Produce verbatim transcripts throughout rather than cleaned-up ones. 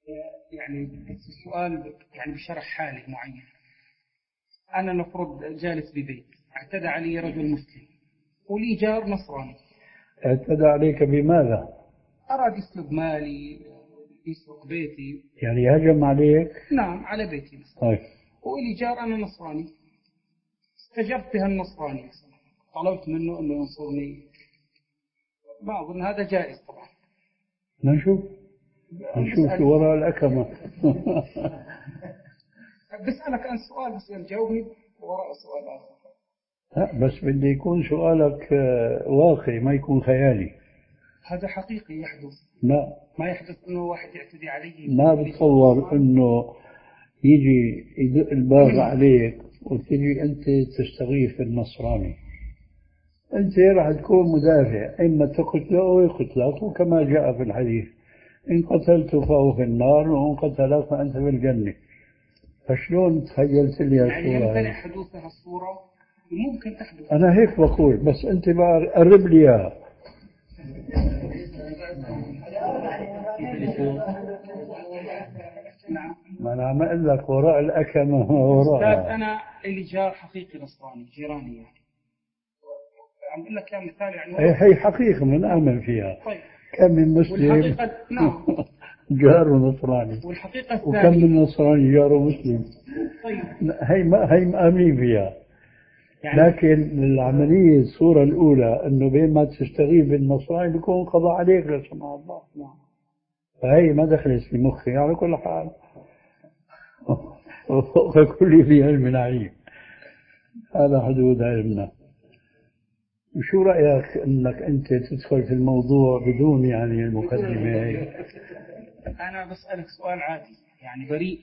يعني السؤال يعني بشرح حالي معين. أنا المفروض جالس ببيت، اعتدى علي رجل مسلم ولي جار نصراني. اعتدى عليك بماذا؟ أراد يسلب مالي، يسرق بيتي. يعني هجم عليك؟ نعم، على بيتي مثلا. طيب. ولي جار أنا نصراني، استجبت بها النصراني، طلبت منه أنه ينصرني. ما أظن هذا جائز طبعا. نشوف نشوف شو وراء الأكمة. بسألك عن سؤال بس جاوبني وراء سؤال آخر. لا بس بدي يكون سؤالك واقعي ما يكون خيالي. هذا حقيقي يحدث. لا ما يحدث انه واحد يعتدي علي. ما بتصور انه يجي يدق الباب عليك وتجي انت تستغيث النصراني، انت راح تكون مدافع، اما تقتله او يقتلك، وكما جاء في الحديث ان قتلته فهو في النار وان قتلك فانت في الجنه. فشلون تخيلت لي يعني يمكن حدوث هالصوره؟ ممكن تحدث. انا هيك بقول، بس انت بقى قرب لي اياها. نعم. ما انا عم اقول لك وراء الاكمه وراء. استاذ انا لي جار حقيقي نصراني جيراني يعني. عم اقول لك يا مثال يعني. هي حقيقه بنآمن فيها. طيب. كم من مسلم والحقيقة نعم جاره نصراني، والحقيقة الثانية وكم من نصراني جاره مسلم. طيب. هي ما هي مآمنين فيها يعني. لكن العملية الصورة الأولى أنه بين ما تستغيث بالنصراني بيكون قضاء عليك لا سمح الله. نعم. فهي ما دخلت في مخي على كل حال. وفوق كل ذي علم عليم، هذا حدود علمنا. وشو رأيك أنك أنت تدخل في الموضوع بدون يعني المقدمة هي؟ أنا بسألك سؤال عادي يعني بريء.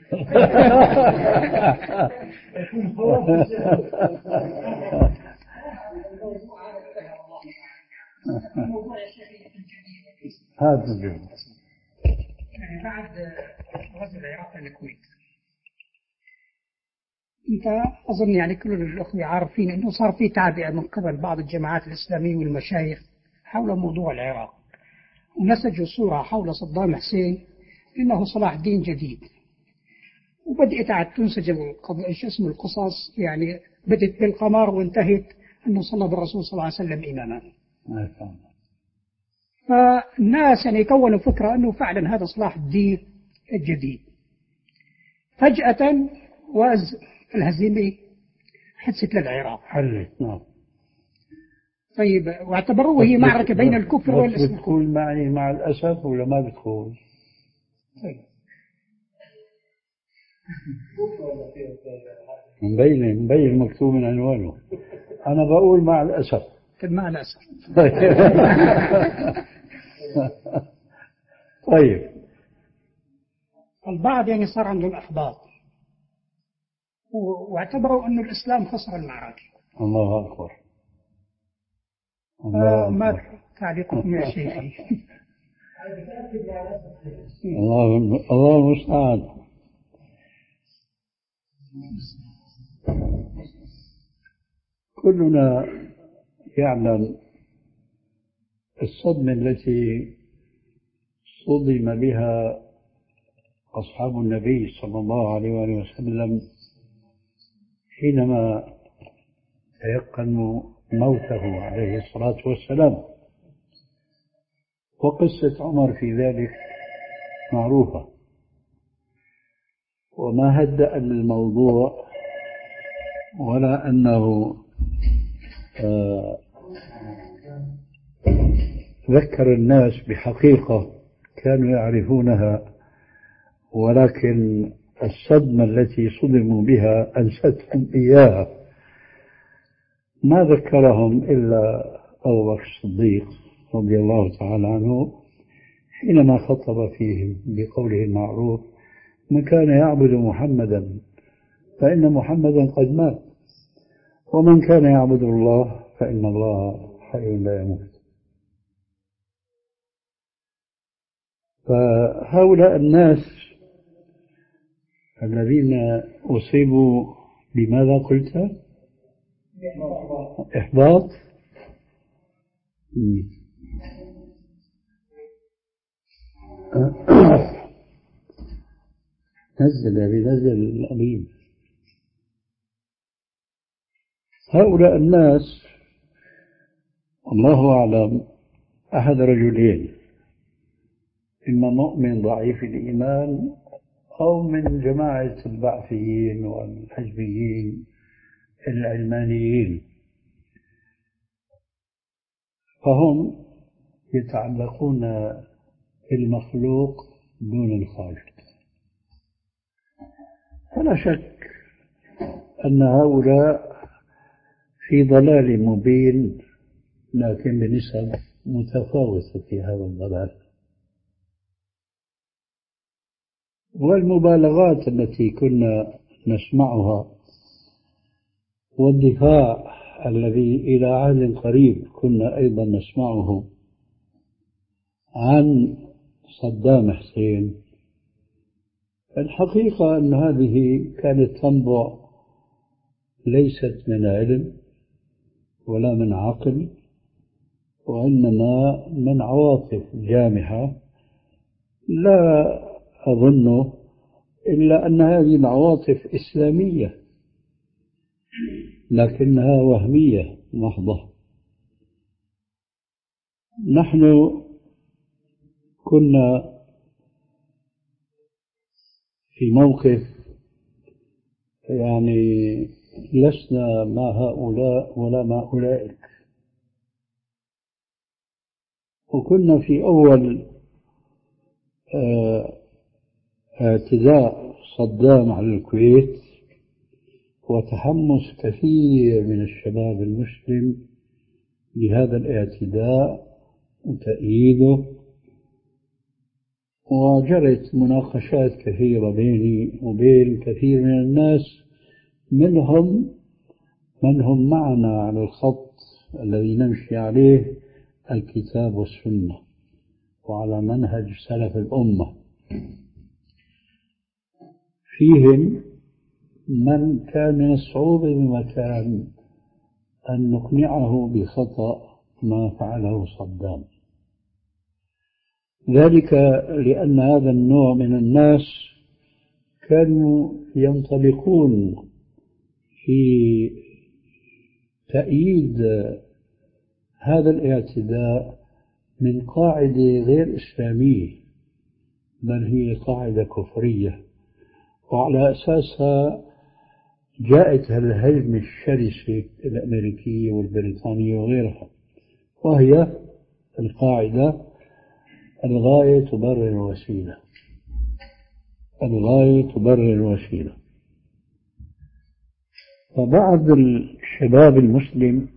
هذا اليوم يعني بعد غزو العراق للكويت، أنت أظن يعني كل الأخوة عارفين أنه صار في تعبئة من قبل بعض الجماعات الإسلامية والمشايخ حول موضوع العراق، ونسجوا صورة حول صدام حسين إنه صلاح الدين جديد، وبدأت عاد تنسج شو اسمه القصص، يعني بدأت بالقمر وانتهت أنه صلى بالرسول صلى الله عليه وسلم إماما. فالناس يعني كونوا فكرة أنه فعلا هذا صلاح الدين الجديد. فجأة وز الهزيمة حدثت للعراق. حلت. نعم. طيب، واعتبروه هي معركة بين الكفر والإسلام. بتقول معي مع الأسف ولا ما بتقول؟ طيب. مبين مبين مكتوب من عنوانه. أنا بقول مع الأسف. مع الأسف. طيب. البعض يعني صار عندهم إحباط واعتبروا أن الإسلام خسر المعركة. الله أكبر. الله ما أكبر. تعليقكم يا شيخي؟ الله الله المستعان. كلنا يعلم الصدمة التي صدم بها أصحاب النبي صلى الله عليه وآله وسلم حينما تيقنوا موته عليه الصلاة والسلام. وقصة عمر في ذلك معروفة، وما هدأ الموضوع ولا أنه آه ذكر الناس بحقيقة كانوا يعرفونها، ولكن الصدمة التي صدموا بها أنستهم إياها. ما ذكرهم إلا أبو بكر الصديق رضي الله تعالى عنه حينما خطب فيهم بقوله المعروف: من كان يعبد محمدا فإن محمدا قد مات، ومن كان يعبد الله فإن الله حي لا يموت. فهؤلاء الناس الذين أصيبوا بماذا قلت؟ إحباط. نزل بنزل الأمين. هؤلاء الناس الله أعلم أحد رجلين، إما مؤمن ضعيف الإيمان أو من جماعة البعثيين والحزبيين العلمانيين، فهم يتعلقون بالمخلوق دون الخالق. فلا شك أن هؤلاء في ضلال مبين، لكن بنسب متفاوتة في هذا الضلال. والمبالغات التي كنا نسمعها والدفاع الذي إلى عهد قريب كنا أيضا نسمعه عن صدام حسين، الحقيقة أن هذه كانت تنبع ليست من علم ولا من عقل، وإنما من عواطف جامحة، لا أظن إلا أن هذه العواطف إسلامية لكنها وهمية محضة. نحن كنا في موقف يعني لسنا مع هؤلاء ولا مع أولئك، وكنا في أول اعتداء صدام على الكويت وتحمس كثير من الشباب المسلم لهذا الاعتداء وتأييده، وجرت مناقشات كثيرة بيني وبين كثير من الناس، منهم من هم معنا على الخط الذي نمشي عليه الكتاب والسنة وعلى منهج سلف الأمة. فيهم من كان من الصعوبة بمكان أن نقنعه بخطأ ما فعله صدام، ذلك لأن هذا النوع من الناس كانوا ينطلقون في تأييد هذا الاعتداء من قاعدة غير إسلامية، بل هي قاعدة كفرية، وعلى أساسها جاءت الهجمة الشرسة الأمريكية والبريطانية وغيرها، وهي القاعدة الغاية تبرر الوسيلة، الغاية تبرر الوسيلة. فبعض الشباب المسلم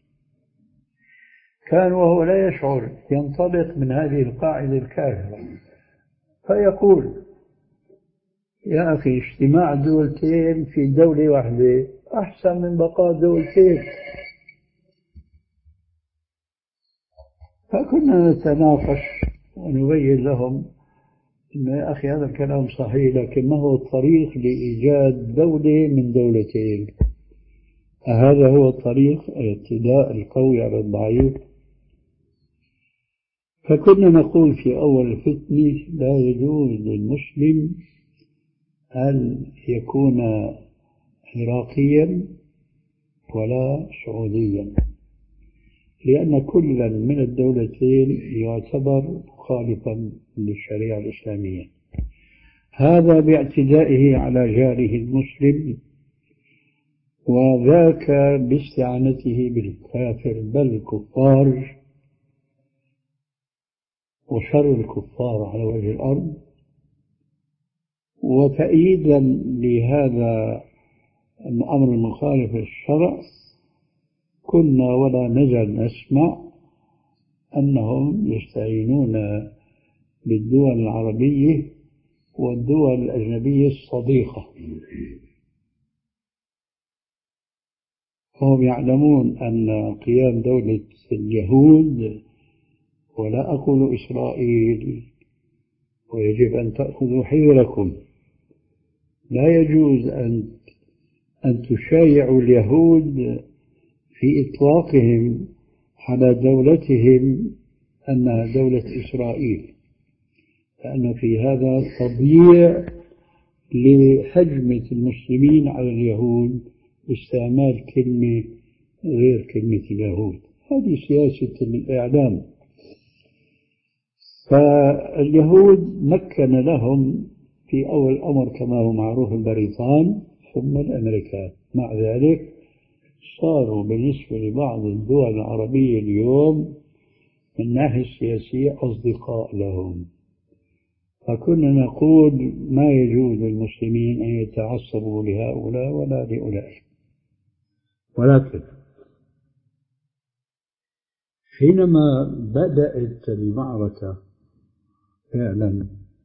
كان وهو لا يشعر ينطلق من هذه القاعدة الكافرة، فيقول يا أخي اجتماع دولتين في دولة واحدة أحسن من بقاء دولتين. فكنا نتناقش ونبين لهم إن يا أخي هذا الكلام صحيح، لكن ما هو الطريق لإيجاد دولة من دولتين؟ هذا هو الطريق الاعتداء القوي على الضعيف. فكنا نقول في أول الفتنة لا يجوز للمسلم أن يكون عراقيا ولا سعوديا، لأن كلا من الدولتين يعتبر مخالفا للشريعة الإسلامية، هذا باعتدائه على جاره المسلم، وذاك باستعانته بالكافر بل الكفار وشر الكفار على وجه الأرض. وتأييدا لهذا الأمر المخالف للشرع كنا ولا نزل نسمع أنهم يستعينون بالدول العربية والدول الأجنبية الصديقة، فهم يعلمون أن قيام دولة اليهود، ولا أقول إسرائيل، ويجب أن تأخذوا حذركم، لا يجوز أن أن تشايعوا اليهود في إطلاقهم على دولتهم أنها دولة إسرائيل، لأن في هذا تضييع لهجمة المسلمين على اليهود باستعمال كلمة غير كلمة اليهود. هذه سياسة الإعلام. فاليهود مكن لهم في أول الأمر كما هو معروف البريطان ثم الأمريكان. مع ذلك صاروا بالنسبة لبعض الدول العربية اليوم من الناحية السياسية أصدقاء لهم. فكنا نقول ما يجوز للمسلمين أن يتعصبوا لهؤلاء ولا لأولئك. ولكن حينما بدأت المعركة فعلا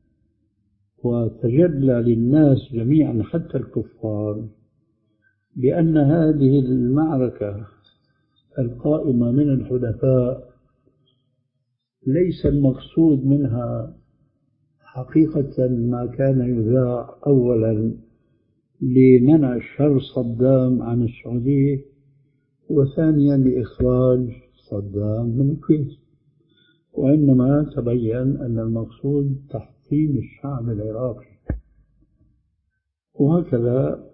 وتجلى للناس جميعا حتى الكفار بأن هذه المعركة القائمة من الحلفاء ليس المقصود منها حقيقة ما كان يذاع أولا لمنع شر صدام عن السعودية، وثانيا لإخراج صدام من الكويت، وإنما تبين أن المقصود تحطيم الشعب العراقي. وهكذا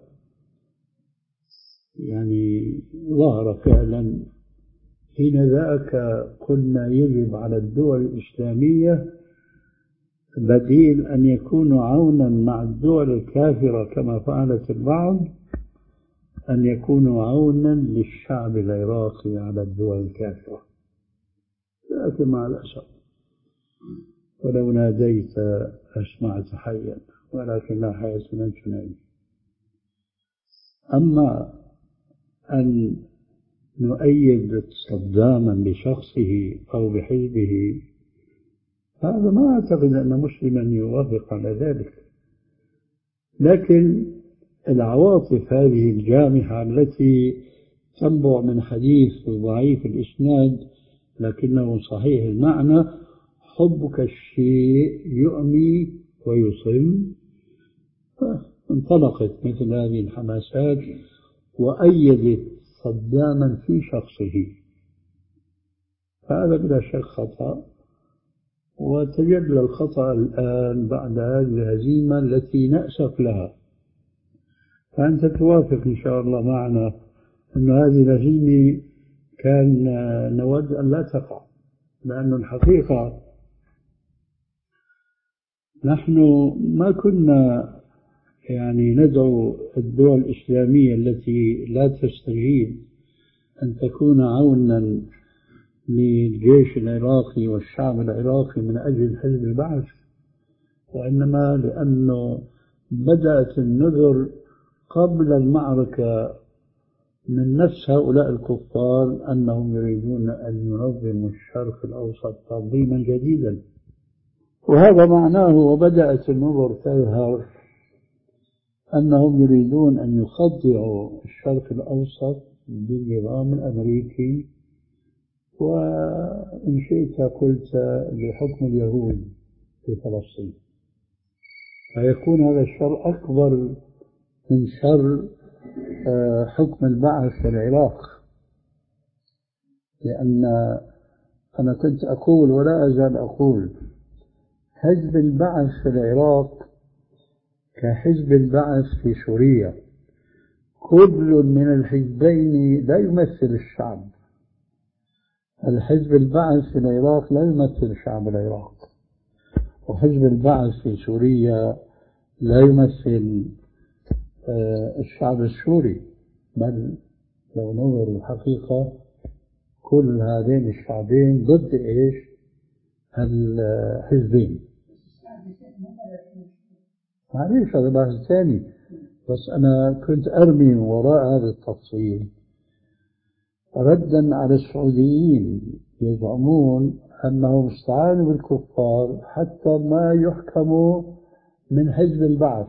يعني ظهر فعلا. حين ذاك قلنا يجب على الدول الإسلامية بديل أن يكونوا عونا مع الدول الكافرة كما فعلت البعض، أن يكونوا عونا للشعب العراقي على الدول الكافرة. لكن مع الأسف ولو ناديت أسمعت حيا ولكن لا حياة من تنادي. أما أن نؤيد صداما بشخصه أو بحزبه هذا ما أعتقد أن مسلما يوافق على ذلك. لكن العواطف هذه الجامحة التي تنبع من حديث ضعيف الإسناد لكنه صحيح المعنى، حبك الشيء يؤمي ويصم، انطلقت مثل هذه الحماسات وأيدت صداما في شخصه. هذا بلا شك خطأ، وتجلى الخطأ الآن بعد هذه الهزيمة التي نأسف لها. فأنت توافق إن شاء الله معنا أن هذه الهزيمة كان نود أن لا تقع، لأن الحقيقة نحن ما كنا يعني ندعو الدول الإسلامية التي لا تستجيب أن تكون عونا للجيش العراقي والشعب العراقي من أجل حزب البعث، وإنما لأنه بدأت النذر قبل المعركة من نفس هؤلاء الكفار أنهم يريدون أن ينظموا الشرق الأوسط تنظيما جديدا. وهذا معناه وبدأت النذر تظهر أنهم يريدون أن يخضعوا الشرق الأوسط بالنظام الأمريكي، وإن شئت قلت لحكم اليهود في فلسطين، فيكون هذا الشر أكبر من شر حكم البعث في العراق. لأن أنا كنت أقول ولا أزال أقول حزب البعث في العراق كحزب البعث في سوريا، كل من الحزبين لا يمثل الشعب. الحزب البعث في العراق لا يمثل شعب العراق، وحزب البعث في سوريا لا يمثل الشعب السوري، بل لو نظر الحقيقة كل هذين الشعبين ضد إيش؟ الحزبين. معليش هذا بحث ثاني، بس أنا كنت أرمي وراء هذا التفصيل ردا على السعوديين يزعمون أنهم استعانوا بالكفار حتى ما يحكموا من حزب البعث.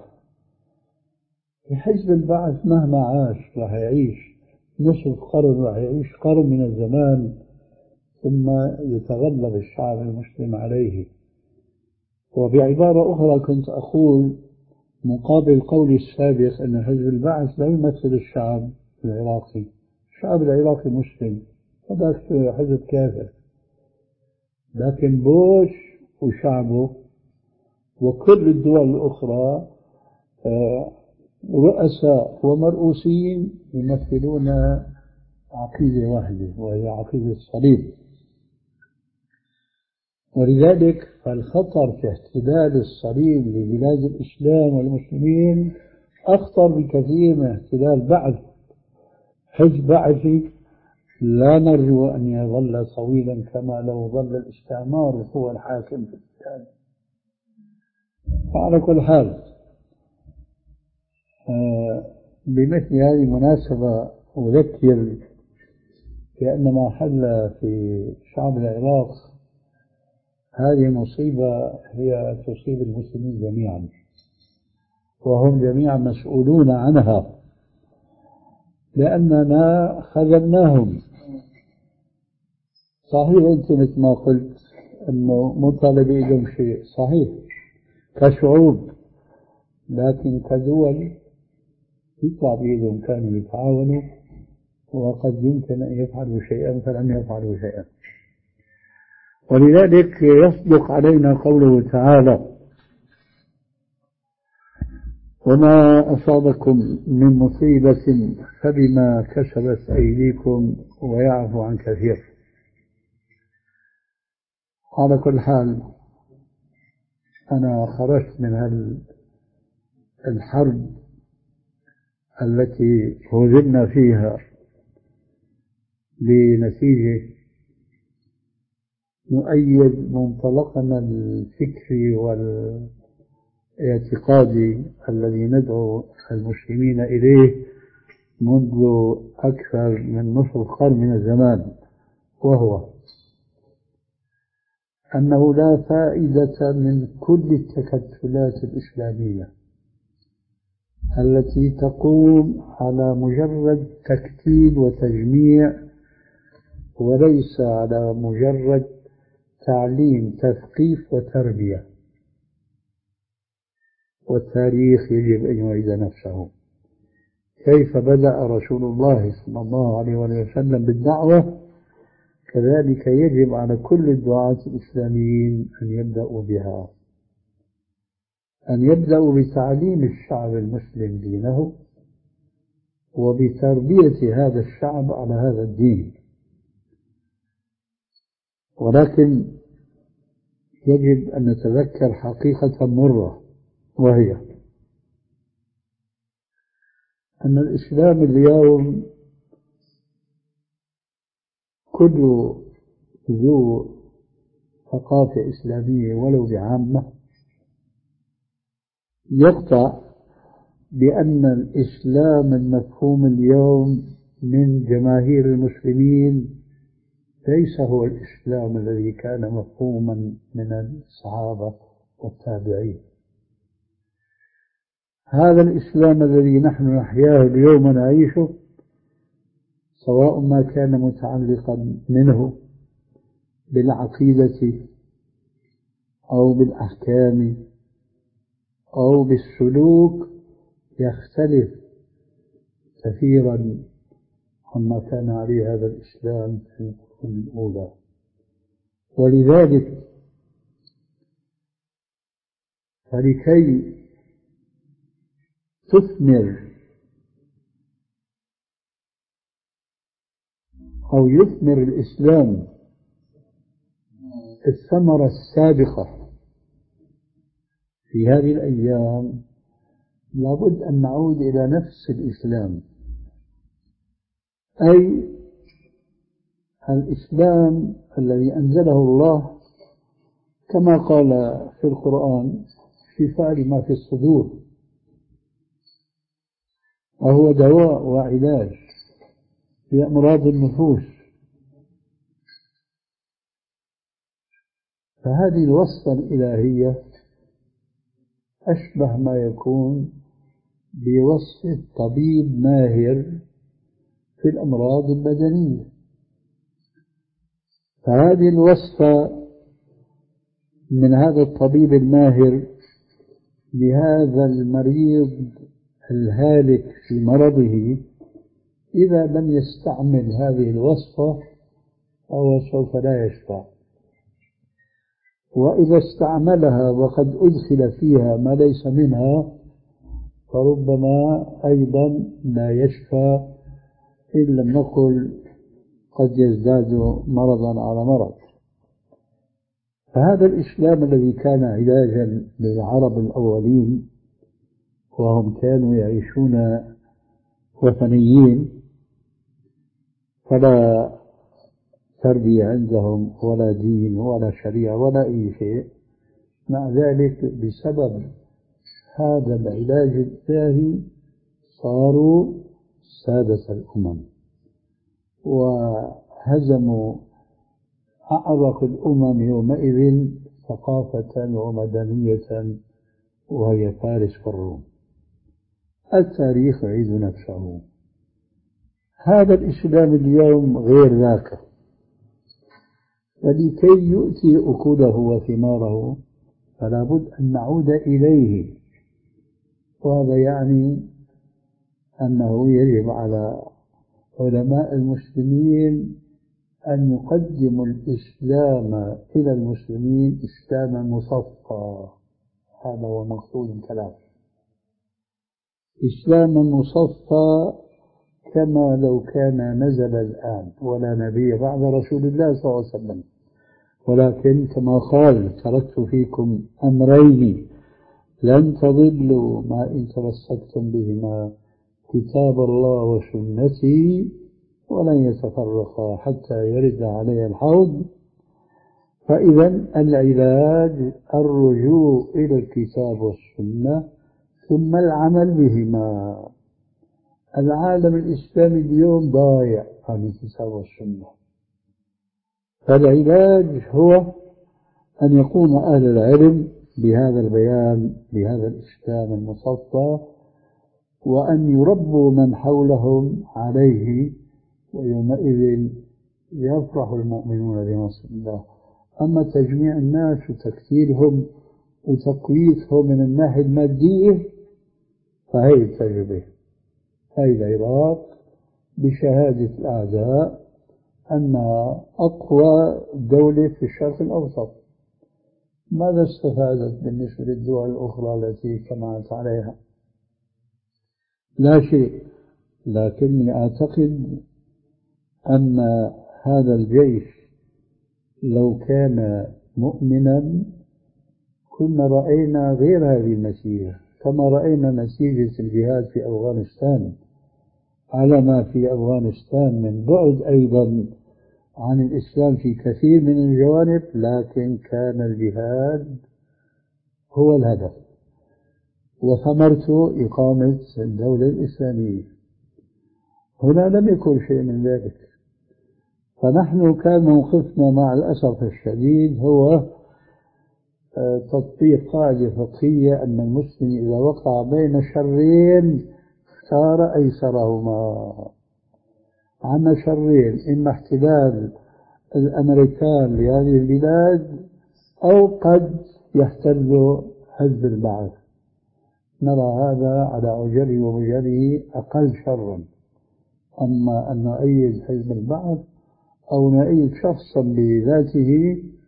حزب البعث مهما عاش راح يعيش نصف قرن، راح يعيش قرن من الزمان ثم يتغلب الشعب المسلم عليه. وبعبارة أخرى كنت أقول مقابل قولي السابق أن حزب البعث لا يمثل الشعب العراقي، الشعب العراقي مسلم، هذا حزب كافر، لكن بوش وشعبه وكل الدول الأخرى رؤساء ومرؤوسين يمثلون عقيدة واحدة وهي عقيدة الصليب. ولذلك فالخطر في احتلال الصليب لبلاد الإسلام والمسلمين أخطر بكثير من احتلال بعث. حزب بعثي لا نرجو أن يظل طويلا كما لو ظل الاستعمار هو الحاكم في البلاد. على كل حال بمثل هذه المناسبة أذكر بأن ما حل في شعب العراق هذه مصيبة هي تصيب المسلمين جميعا، وهم جميعا مسؤولون عنها، لأننا خذلناهم. صحيح أنت مثل ما قلت أنه مو طالب إيدهم شيء، صحيح كشعوب، لكن كدول يطلع بإيدهم كانوا يتعاونوا، وقد يمكن أن يفعلوا شيئا فلم يفعلوا شيئا. ولذلك يصدق علينا قوله تعالى: وما أصابكم من مصيبة فبما كسبت أيديكم ويعفو عن كثير. على كل حال أنا خرجت من الحرب التي هزمنا فيها بنتيجة نؤيد منطلقنا الفكري والاعتقادي الذي ندعو المسلمين إليه منذ أكثر من نصف قرن من الزمان، وهو أنه لا فائدة من كل التكتلات الإسلامية التي تقوم على مجرد تكتيل وتجميع وليس على مجرد تعليم تثقيف وتربية. والتاريخ يجب أن يعيد نفسه. كيف بدأ رسول الله صلى الله عليه وسلم بالدعوة، كذلك يجب على كل الدعاة الإسلاميين أن يبدأوا بها، أن يبدأوا بتعليم الشعب المسلم دينه وبتربية هذا الشعب على هذا الدين. ولكن يجب أن نتذكر حقيقة مرة، وهي أن الإسلام اليوم كل ذو ثقافة إسلامية ولو بعامة يقطع بأن الإسلام المفهوم اليوم من جماهير المسلمين ليس هو الإسلام الذي كان مفهوما من الصحابة والتابعين. هذا الإسلام الذي نحن نحياه اليوم ونعيشه، سواء ما كان متعلقا منه بالعقيدة أو بالأحكام أو بالسلوك، يختلف كثيرا عما كان عليه هذا الإسلام في القرون الأولى. ولذلك فلكي تثمر أو يثمر الإسلام الثمرة السابقة في هذه الأيام، لابد أن نعود إلى نفس الإسلام، أي الإسلام الذي أنزله الله كما قال في القرآن: شفاء لما في الصدور، وهو دواء وعلاج لأمراض النفوس. فهذه الوصفة الإلهية أشبه ما يكون بوصفة طبيب ماهر في الأمراض البدنية. فهذه الوصفة من هذا الطبيب الماهر لهذا المريض الهالك في مرضه، إذا لم يستعمل هذه الوصفة فهو سوف لا يشفى، وإذا استعملها وقد أدخل فيها ما ليس منها فربما أيضا لا يشفى إن لم نقل قد يزداد مرضا على مرض. فهذا الإسلام الذي كان علاجا للعرب الأولين وهم كانوا يعيشون وثنيين، فلا تربية عندهم ولا دين ولا شريعة ولا أي شيء، مع ذلك بسبب هذا العلاج الإلهي صاروا سادة الأمم وهزموا أعرق الأمم يومئذ ثقافة ومدنية، وهي فارس والروم. التاريخ يعيد نفسه. هذا الإسلام اليوم غير ذاك، ولكي يؤتي أكله وثماره فلا بد أن نعود إليه. وهذا يعني أنه يجب على علماء المسلمين أن يقدموا الإسلام إلى المسلمين إسلاما مصفى. هذا هو مقصود الكلام، إسلاما مصفى كما لو كان نزل الآن، ولا نبي بعد رسول الله صلى الله عليه وسلم. ولكن كما قال: تركت فيكم أمرين لن تضلوا ما إن تمسكتم بهما، كتاب الله وسنتي، ولن يتفرقا حتى يرد علي الحوض. فإذا العلاج الرجوع إلى الكتاب والسنة ثم العمل بهما. العالم الإسلامي اليوم ضايع عن الكتاب والسنة، فالعلاج هو أن يقوم أهل العلم بهذا البيان بهذا الإسلام المصفى، وأن يربوا من حولهم عليه، ويومئذ يفرح المؤمنون بنصر الله. أما تجميع الناس وتكثيرهم وتقويتهم من الناحية المادية فهي التجربة، هي العراق بشهادة الأعداء أنها أقوى دولة في الشرق الأوسط. ماذا استفادت بالنسبة للدول الأخرى التي اجتمعت عليها؟ لا شيء. لكني أعتقد أن هذا الجيش لو كان مؤمنا كنا رأينا غير هذه النتيجة، كما رأينا نتيجة الجهاد في أفغانستان، على ما في أفغانستان من بعد أيضا عن الإسلام في كثير من الجوانب، لكن كان الجهاد هو الهدف وثمرته إقامة الدولة الإسلامية. هنا لم يكن شيء من ذلك. فنحن كان موقفنا مع الأسف الشديد هو تطبيق قاعدة فقهية أن المسلم إذا وقع بين شرين اختار أيسرهما. عندنا شرين: إما احتلال الأمريكان لهذه البلاد، أو قد يحتل حزب البعث. نرى هذا على عجله ومجله أقل شرا. أما أن نؤيد حزب البعث أو نؤيد شخصا بذاته